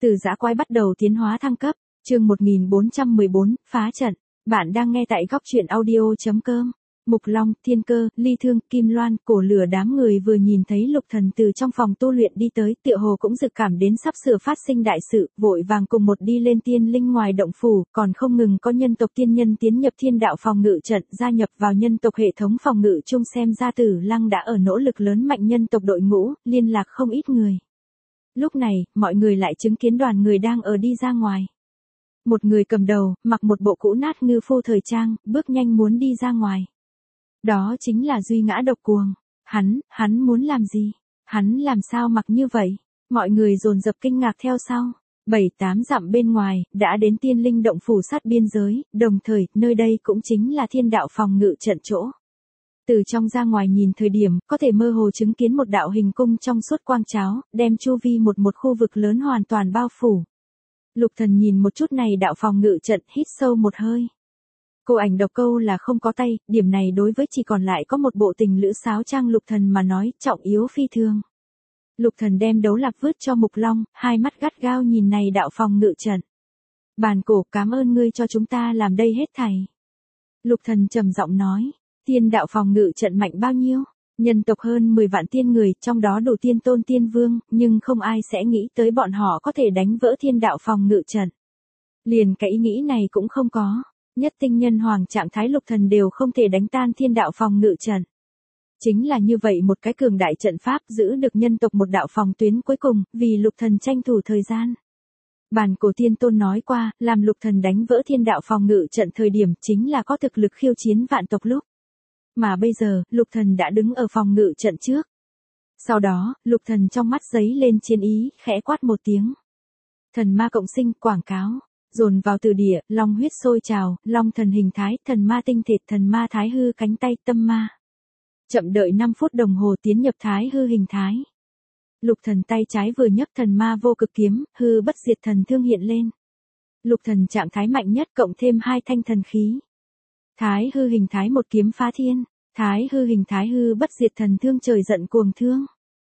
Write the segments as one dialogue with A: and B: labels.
A: Từ dã quái bắt đầu tiến hóa thăng cấp, chương 1414, phá trận. Bạn đang nghe tại góc truyện audio.com. Mục Long, Thiên Cơ, Ly Thương, Kim Loan, Cổ Lửa đám người vừa nhìn thấy Lục Thần từ trong phòng tu luyện đi tới, tựa hồ cũng dự cảm đến sắp sửa phát sinh đại sự, vội vàng cùng một đi lên tiên linh ngoài động phủ, còn không ngừng có nhân tộc tiên nhân tiến nhập thiên đạo phòng ngự trận, gia nhập vào nhân tộc hệ thống phòng ngự chung, xem ra Tử Lăng đã ở nỗ lực lớn mạnh nhân tộc đội ngũ, liên lạc không ít người. Lúc này, mọi người lại chứng kiến đoàn người đang ở đi ra ngoài. Một người cầm đầu, mặc một bộ cũ nát ngư phu thời trang, bước nhanh muốn đi ra ngoài. Đó chính là Duy Ngã Độc Cuồng. Hắn muốn làm gì? Hắn làm sao mặc như vậy? Mọi người dồn dập kinh ngạc theo sau. 7-8 dặm bên ngoài, đã đến tiên linh động phủ sát biên giới, đồng thời, nơi đây cũng chính là thiên đạo phòng ngự trận chỗ. Từ trong ra ngoài nhìn thời điểm, có thể mơ hồ chứng kiến một đạo hình cung trong suốt quang cháo, đem chu vi một khu vực lớn hoàn toàn bao phủ. Lục Thần nhìn một chút này đạo phòng ngự trận, hít sâu một hơi. Cô ảnh độc câu là không có tay, điểm này đối với chỉ còn lại có một bộ tình lữ sáo trang Lục Thần mà nói, trọng yếu phi thường. Lục Thần đem đấu lạc vứt cho Mục Long, hai mắt gắt gao nhìn này đạo phòng ngự trận. Bàn cổ, cảm ơn ngươi cho chúng ta làm đây hết thảy. Lục Thần trầm giọng nói, thiên đạo phòng ngự trận mạnh bao nhiêu? Nhân tộc hơn 10 vạn tiên người, trong đó đủ tiên tôn tiên vương, nhưng không ai sẽ nghĩ tới bọn họ có thể đánh vỡ thiên đạo phòng ngự trận. Liền cái ý nghĩ này cũng không có. Nhất tinh nhân hoàng trạng thái Lục Thần đều không thể đánh tan thiên đạo phòng ngự trận. Chính là như vậy một cái cường đại trận pháp giữ được nhân tộc một đạo phòng tuyến cuối cùng, vì Lục Thần tranh thủ thời gian. Bàn cổ tiên tôn nói qua, làm Lục Thần đánh vỡ thiên đạo phòng ngự trận thời điểm chính là có thực lực khiêu chiến vạn tộc lúc. Mà bây giờ, Lục Thần đã đứng ở phòng ngự trận trước. Sau đó, Lục Thần trong mắt giấy lên chiến ý, khẽ quát một tiếng. Thần ma cộng sinh, quảng cáo. Dồn vào từ địa, long huyết sôi trào, long thần hình thái, thần ma tinh thịt, thần ma thái hư cánh tay, tâm ma. Chậm đợi 5 phút đồng hồ tiến nhập thái hư hình thái. Lục Thần tay trái vừa nhấc thần ma vô cực kiếm, hư bất diệt thần thương hiện lên. Lục Thần trạng thái mạnh nhất cộng thêm 2 thanh thần khí. Thái hư hình thái một kiếm phá thiên, thái hư hình thái hư bất diệt thần thương trời giận cuồng thương.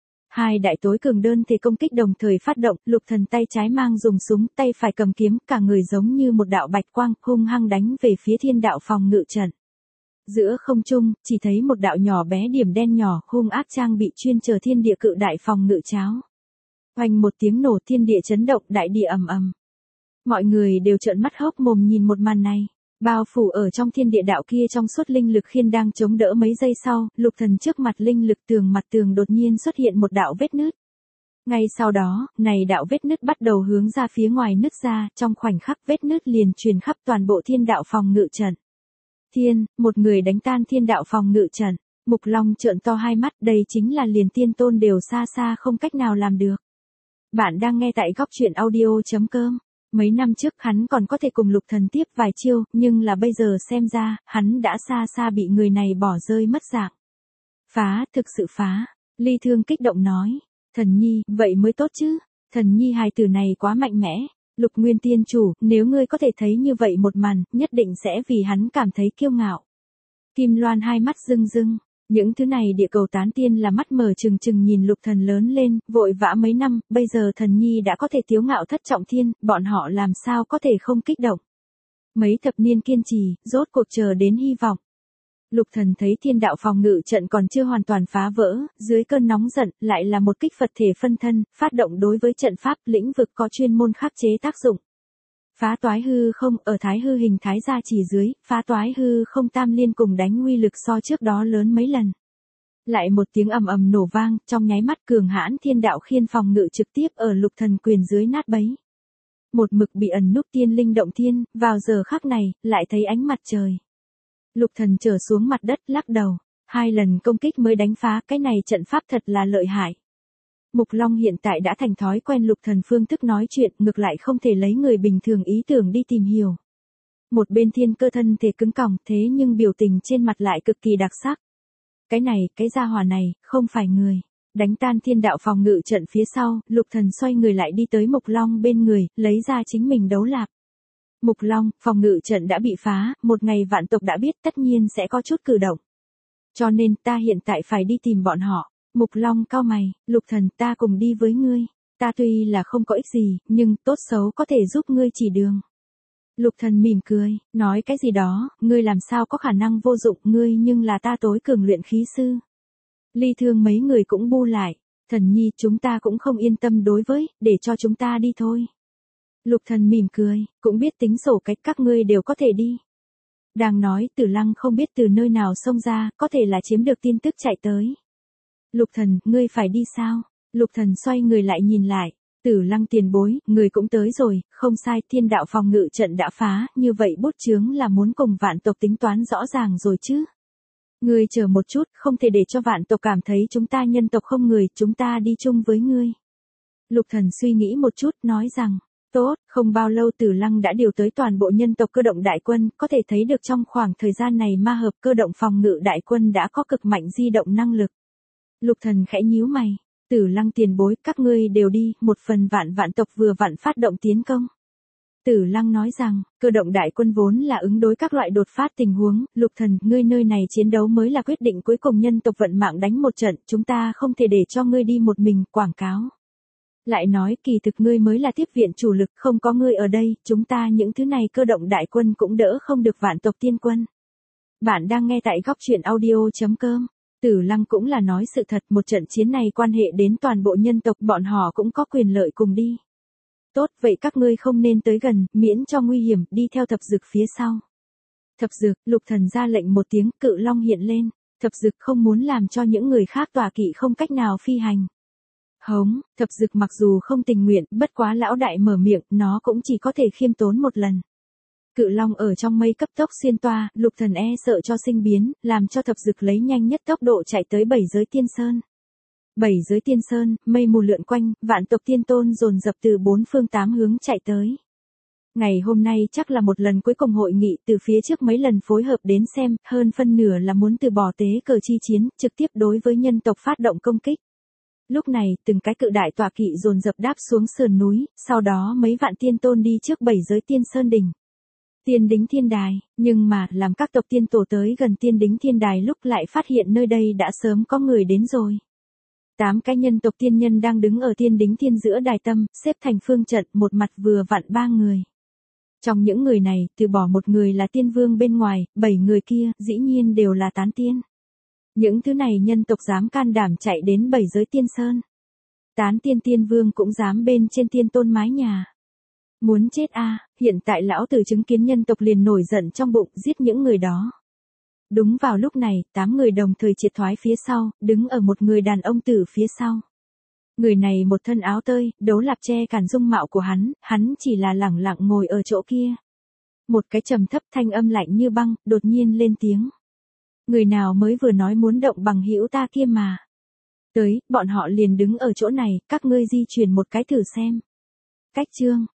A: Hai đại tối cường đơn thể công kích đồng thời phát động, Lục Thần tay trái mang dùng súng, tay phải cầm kiếm, cả người giống như một đạo bạch quang, hung hăng đánh về phía thiên đạo phòng ngự trận. Giữa không trung, chỉ thấy một đạo nhỏ bé điểm đen nhỏ, hung ác trang bị chuyên chờ thiên địa cự đại phòng ngự cháo. Oanh một tiếng nổ, thiên địa chấn động, đại địa ầm ầm. Mọi người đều trợn mắt hốc mồm nhìn một màn này. Bao phủ ở trong thiên địa đạo kia trong suốt linh lực khiên đang chống đỡ mấy giây sau, Lục Thần trước mặt linh lực mặt tường đột nhiên xuất hiện một đạo vết nứt. Ngay sau đó, này đạo vết nứt bắt đầu hướng ra phía ngoài nứt ra, trong khoảnh khắc vết nứt liền truyền khắp toàn bộ thiên đạo phòng ngự trận. Một người đánh tan thiên đạo phòng ngự trận. Mục Long trợn to hai mắt, đây chính là liền tiên tôn đều xa xa không cách nào làm được. Bạn đang nghe tại góc truyện audio.com. Mấy năm trước hắn còn có thể cùng Lục Thần tiếp vài chiêu, nhưng là bây giờ xem ra, hắn đã xa xa bị người này bỏ rơi mất dạng. Phá, thực sự phá. Ly Thương kích động nói. Thần nhi, vậy mới tốt chứ. Thần nhi hài tử này quá mạnh mẽ. Lục Nguyên Tiên Chủ, nếu ngươi có thể thấy như vậy một màn, nhất định sẽ vì hắn cảm thấy kiêu ngạo. Kim Loan hai mắt rưng rưng. Những thứ này địa cầu tán tiên là mắt mở trừng trừng nhìn Lục Thần lớn lên, vội vã mấy năm, bây giờ thần nhi đã có thể tiếu ngạo thất trọng thiên, bọn họ làm sao có thể không kích động. Mấy thập niên kiên trì, rốt cuộc chờ đến hy vọng. Lục Thần thấy thiên đạo phòng ngự trận còn chưa hoàn toàn phá vỡ, dưới cơn nóng giận, lại là một kích Phật thể phân thân, phát động đối với trận pháp, lĩnh vực có chuyên môn khắc chế tác dụng. Phá toái hư không, ở thái hư hình thái gia chỉ dưới, phá toái hư không tam liên cùng đánh uy lực so trước đó lớn mấy lần. Lại một tiếng ầm ầm nổ vang, trong nháy mắt cường hãn thiên đạo khiên phòng ngự trực tiếp ở Lục Thần quyền dưới nát bấy. Một mực bị ẩn núp tiên linh động thiên, vào giờ khắc này, lại thấy ánh mặt trời. Lục Thần trở xuống mặt đất, lắc đầu. 2 lần công kích mới đánh phá, cái này trận pháp thật là lợi hại. Mục Long hiện tại đã thành thói quen Lục Thần phương thức nói chuyện, ngược lại không thể lấy người bình thường ý tưởng đi tìm hiểu. Một bên Thiên Cơ thân thể cứng còng, thế nhưng biểu tình trên mặt lại cực kỳ đặc sắc. Cái gia hỏa này, không phải người. Đánh tan thiên đạo phòng ngự trận phía sau, Lục Thần xoay người lại đi tới Mục Long bên người, lấy ra chính mình đấu lạc. Mục Long, phòng ngự trận đã bị phá, một ngày vạn tộc đã biết tất nhiên sẽ có chút cử động. Cho nên ta hiện tại phải đi tìm bọn họ. Mục Long cau mày, Lục Thần, ta cùng đi với ngươi. Ta tuy là không có ích gì, nhưng tốt xấu có thể giúp ngươi chỉ đường. Lục Thần mỉm cười, nói cái gì đó, ngươi làm sao có khả năng vô dụng, ngươi nhưng là ta tối cường luyện khí sư. Ly Thương mấy người cũng bu lại, Thần Nhi chúng ta cũng không yên tâm đối với, để cho chúng ta đi thôi. Lục Thần mỉm cười, cũng biết tính sổ cách các ngươi đều có thể đi. Đang nói Tử Lăng không biết từ nơi nào xông ra, có thể là chiếm được tin tức chạy tới. Lục Thần, ngươi phải đi sao? Lục Thần xoay người lại nhìn lại. Tử Lăng tiền bối, người cũng tới rồi, không sai, thiên đạo phòng ngự trận đã phá, như vậy bút chướng là muốn cùng vạn tộc tính toán rõ ràng rồi chứ. Ngươi chờ một chút, không thể để cho vạn tộc cảm thấy chúng ta nhân tộc không người, chúng ta đi chung với ngươi. Lục Thần suy nghĩ một chút, nói rằng, tốt, không bao lâu Tử Lăng đã điều tới toàn bộ nhân tộc cơ động đại quân, có thể thấy được trong khoảng thời gian này ma hợp cơ động phòng ngự đại quân đã có cực mạnh di động năng lực. Lục Thần khẽ nhíu mày. Tử Lăng tiền bối, các ngươi đều đi, một phần vạn tộc vừa vặn phát động tiến công. Tử Lăng nói rằng, cơ động đại quân vốn là ứng đối các loại đột phát tình huống, Lục Thần, ngươi nơi này chiến đấu mới là quyết định cuối cùng nhân tộc vận mạng đánh một trận, chúng ta không thể để cho ngươi đi một mình, quảng cáo. Lại nói kỳ thực ngươi mới là tiếp viện chủ lực, không có ngươi ở đây, chúng ta những thứ này cơ động đại quân cũng đỡ không được vạn tộc tiên quân. Bạn đang nghe tại góc truyện audio.com. Tử Lăng cũng là nói sự thật, một trận chiến này quan hệ đến toàn bộ nhân tộc, bọn họ cũng có quyền lợi cùng đi. Tốt, vậy các ngươi không nên tới gần, miễn cho nguy hiểm, đi theo Thập Dực phía sau. Thập Dực, Lục Thần ra lệnh một tiếng, cự long hiện lên. Thập Dực không muốn làm cho những người khác tọa kỵ không cách nào phi hành. Hống, Thập Dực mặc dù không tình nguyện, bất quá lão đại mở miệng, nó cũng chỉ có thể khiêm tốn một lần. Cự long ở trong mây cấp tốc xuyên toa, Lục Thần e sợ cho sinh biến, làm cho Thập Dực lấy nhanh nhất tốc độ chạy tới bảy giới tiên sơn. Bảy giới tiên sơn, mây mù lượn quanh, vạn tộc tiên tôn dồn dập từ bốn phương tám hướng chạy tới. Ngày hôm nay chắc là một lần cuối cùng hội nghị, từ phía trước mấy lần phối hợp đến xem, hơn phân nửa là muốn từ bỏ tế cờ chi chiến, trực tiếp đối với nhân tộc phát động công kích. Lúc này, từng cái cự đại tọa kỵ dồn dập đáp xuống sườn núi, sau đó mấy vạn tiên tôn đi trước bảy giới tiên sơn đỉnh. Tiên đính thiên đài, nhưng mà, làm các tộc tiên tổ tới gần tiên đính thiên đài lúc lại phát hiện nơi đây đã sớm có người đến rồi. 8 cái nhân tộc tiên nhân đang đứng ở tiên đính thiên giữa đài tâm, xếp thành phương trận, một mặt vừa vặn 3 người. Trong những người này, từ bỏ một người là tiên vương bên ngoài, 7 người kia, dĩ nhiên đều là tán tiên. Những thứ này nhân tộc dám can đảm chạy đến 7 giới tiên sơn. Tán tiên tiên vương cũng dám bên trên tiên tôn mái nhà. Muốn chết a, hiện tại lão tử chứng kiến nhân tộc liền nổi giận trong bụng, giết những người đó. Đúng vào lúc này, 8 người đồng thời triệt thoái phía sau, đứng ở một người đàn ông tử phía sau. Người này một thân áo tơi, đấu lạp che cản dung mạo của hắn chỉ là lẳng lặng ngồi ở chỗ kia. Một cái trầm thấp thanh âm lạnh như băng, đột nhiên lên tiếng. Người nào mới vừa nói muốn động bằng hữu ta kia mà. Tới, bọn họ liền đứng ở chỗ này, các ngươi di chuyển một cái thử xem. Cách chương.